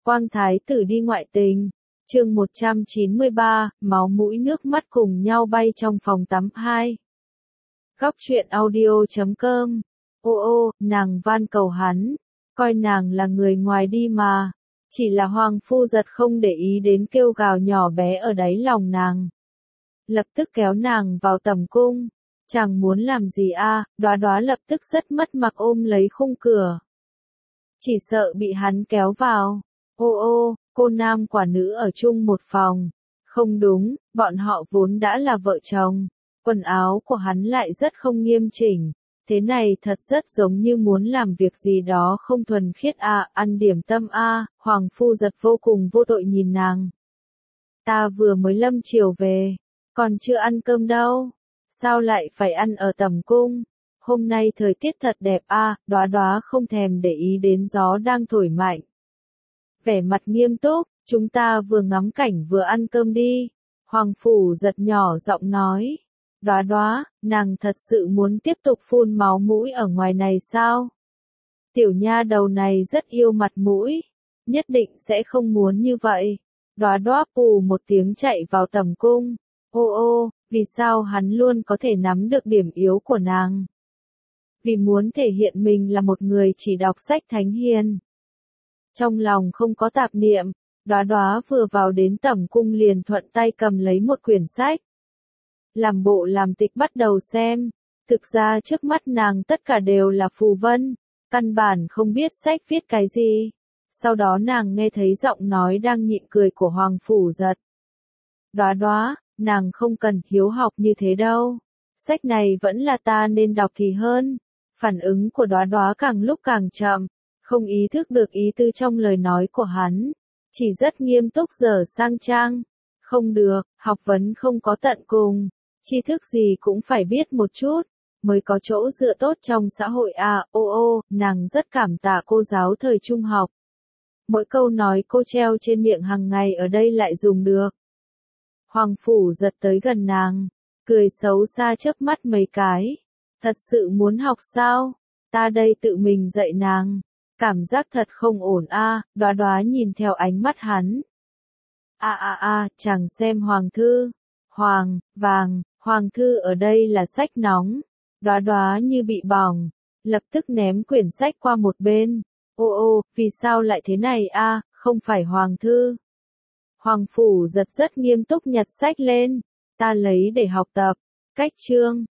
Quang Thái tử đi ngoại tình. Chương 193, máu mũi nước mắt cùng nhau bay trong phòng tắm 2. Góc truyện audio.com. Ô, nàng van cầu hắn, coi nàng là người ngoài đi mà. Chỉ là Hoàng Phu Giật không để ý đến kêu gào nhỏ bé ở đáy lòng nàng. Lập tức kéo nàng vào tầm cung. Chàng muốn làm gì a? Đóa Đóa lập tức rất mất mặc ôm lấy khung cửa. Chỉ sợ bị hắn kéo vào. Ô, cô nam quả nữ ở chung một phòng. Không đúng, bọn họ vốn đã là vợ chồng. Quần áo của hắn lại rất không nghiêm chỉnh. Thế này thật rất giống như muốn làm việc gì đó không thuần khiết ăn điểm tâm Hoàng Phu Giật vô cùng vô tội nhìn nàng. Ta vừa mới lâm chiều về, còn chưa ăn cơm đâu. Sao lại phải ăn ở tầm cung? Hôm nay thời tiết thật đẹp Đóa Đóa không thèm để ý đến gió đang thổi mạnh. Vẻ mặt nghiêm túc, chúng ta vừa ngắm cảnh vừa ăn cơm đi. Hoàng Phủ Giật nhỏ giọng nói. Đóa Đóa, nàng thật sự muốn tiếp tục phun máu mũi ở ngoài này sao? Tiểu nha đầu này rất yêu mặt mũi, nhất định sẽ không muốn như vậy. Đóa Đóa pù một tiếng chạy vào tầm cung. Ô, vì sao hắn luôn có thể nắm được điểm yếu của nàng? Vì muốn thể hiện mình là một người chỉ đọc sách thánh hiền. Trong lòng không có tạp niệm, Đóa Đóa vừa vào đến tầm cung liền thuận tay cầm lấy một quyển sách. Làm bộ làm tịch bắt đầu xem, thực ra trước mắt nàng tất cả đều là phù vân, căn bản không biết sách viết cái gì. Sau đó nàng nghe thấy giọng nói đang nhịn cười của Hoàng Phủ Giật. Đóa Đóa, nàng không cần hiếu học như thế đâu, sách này vẫn là ta nên đọc thì hơn. Phản ứng của Đóa Đóa càng lúc càng chậm, không ý thức được ý tư trong lời nói của hắn, chỉ rất nghiêm túc dở sang trang. Không được, học vấn không có tận cùng, tri thức gì cũng phải biết một chút, mới có chỗ dựa tốt trong xã hội nàng rất cảm tạ cô giáo thời trung học. Mỗi câu nói cô treo trên miệng hàng ngày ở đây lại dùng được. Hoàng Phủ Giật tới gần nàng, cười xấu xa chớp mắt mấy cái. Thật sự muốn học sao? Ta đây tự mình dạy nàng. Cảm giác thật không ổn Đóa Đóa nhìn theo ánh mắt hắn. Chàng xem hoàng thư. Hoàng thư ở đây là sách nóng. Đóa Đóa như bị bỏng, lập tức ném quyển sách qua một bên. Ô, vì sao lại thế này không phải hoàng thư. Hoàng Phủ Giật rất nghiêm túc nhặt sách lên. Ta lấy để học tập. Cách chương.